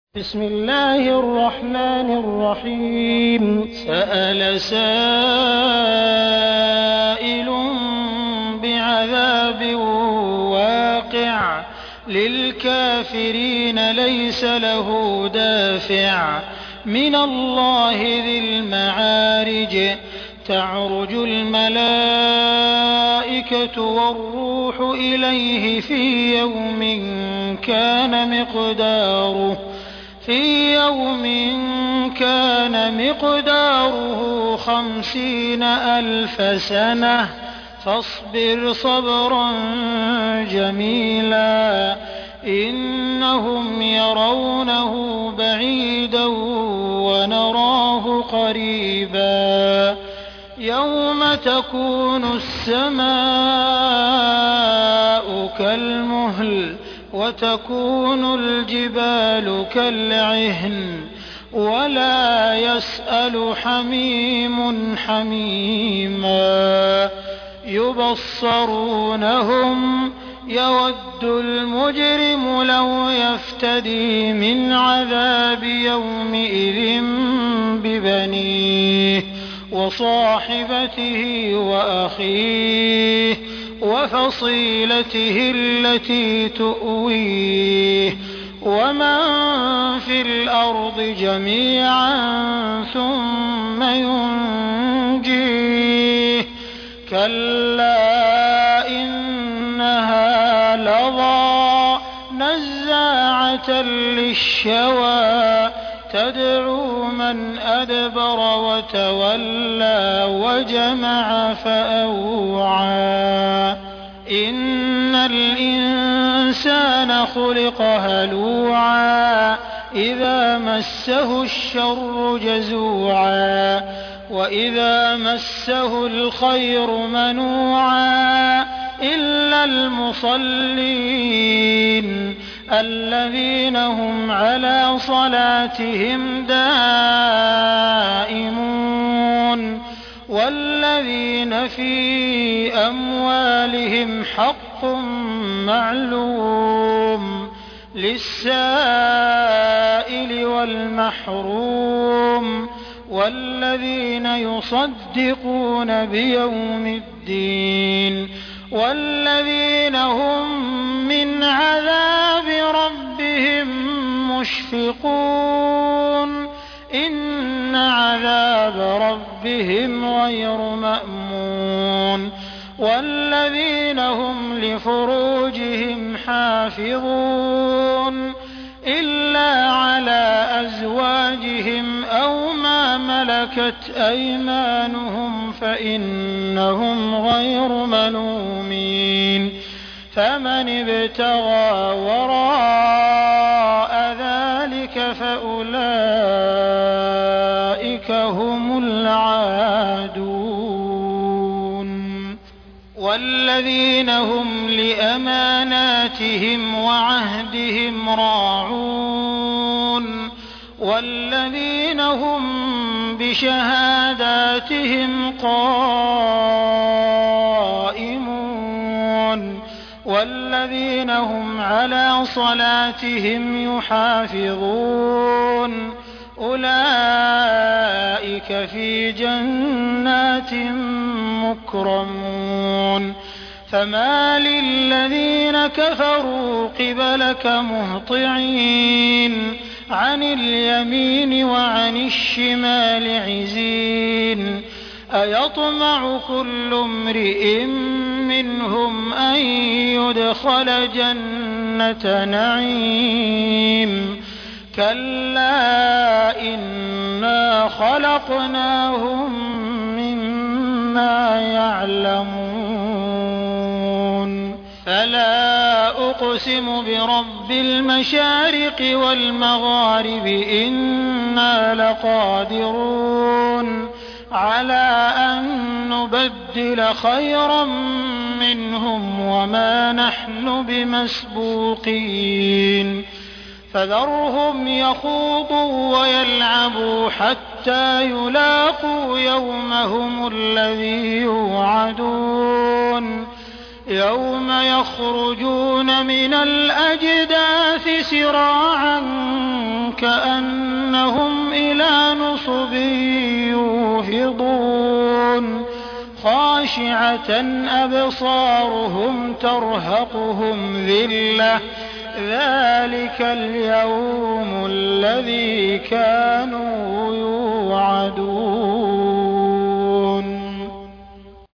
بسم الله الرحمن الرحيم. سأل سائل بعذاب واقع للكافرين ليس له دافع من الله ذي المعارج. تعرج الملائكة والروح إليه في يوم كان مقداره 50,000 سنة فاصبر صبرا جميلا إنهم يرونه بعيدا ونراه قريبا يوم تكون السماء كالمهل وتكون الجبال كالعهن ولا يسأل حميم حميما يبصرونهم يود المجرم لو يفتدي من عذاب يومئذ ببنيه وصاحبته وأخيه وفصيلته التي تؤويه ومن في الأرض جميعا ثم ينجيه كلا إنها لظى نزاعة للشوى تدعو من أدبر وتولى وجمع فأوعى إن الإنسان خلق هلوعا إذا مسه الشر جزوعا وإذا مسه الخير منوعا إلا المصلين الذين هم على صلاتهم دائمون والذين في أموالهم حق معلوم للسائل والمحروم والذين يصدقون بيوم الدين والذين هم من عذاب ربهم مشفقون إن عذاب ربهم غير مأمون والذين هم لفروجهم حافظون إلا على أزواجهم أو ما ملكت أيمانهم فإنهم غير ملومين فمن ابتغى وراء ذلك فأولئك هم العادون والذين هم لأماناتهم وعهدهم راعون والذين هم بشهاداتهم قائمون والذين هم على صلاتهم يحافظون أولئك في جنات مكرمون فما للذين كفروا قبلك مهطعين عن اليمين وعن الشمال عزين أيطمع كل امرئ منهم أن يدخل جنة نعيم كلا إنا خلقناهم مما يعلمون فلا أقسم برب المشارق والمغارب إنا لقادرون على أن نبدل خيرا منهم وما نحن بمسبوقين فذرهم يخوضوا ويلعبوا حتى يلاقوا يومهم الذي يوعدون يوم يخرجون من الأجداث سراعا كأنهم إلى نصب يوفضون خاشعة أبصارهم ترهقهم ذلة ذلك اليوم الذي كانوا يوعدون.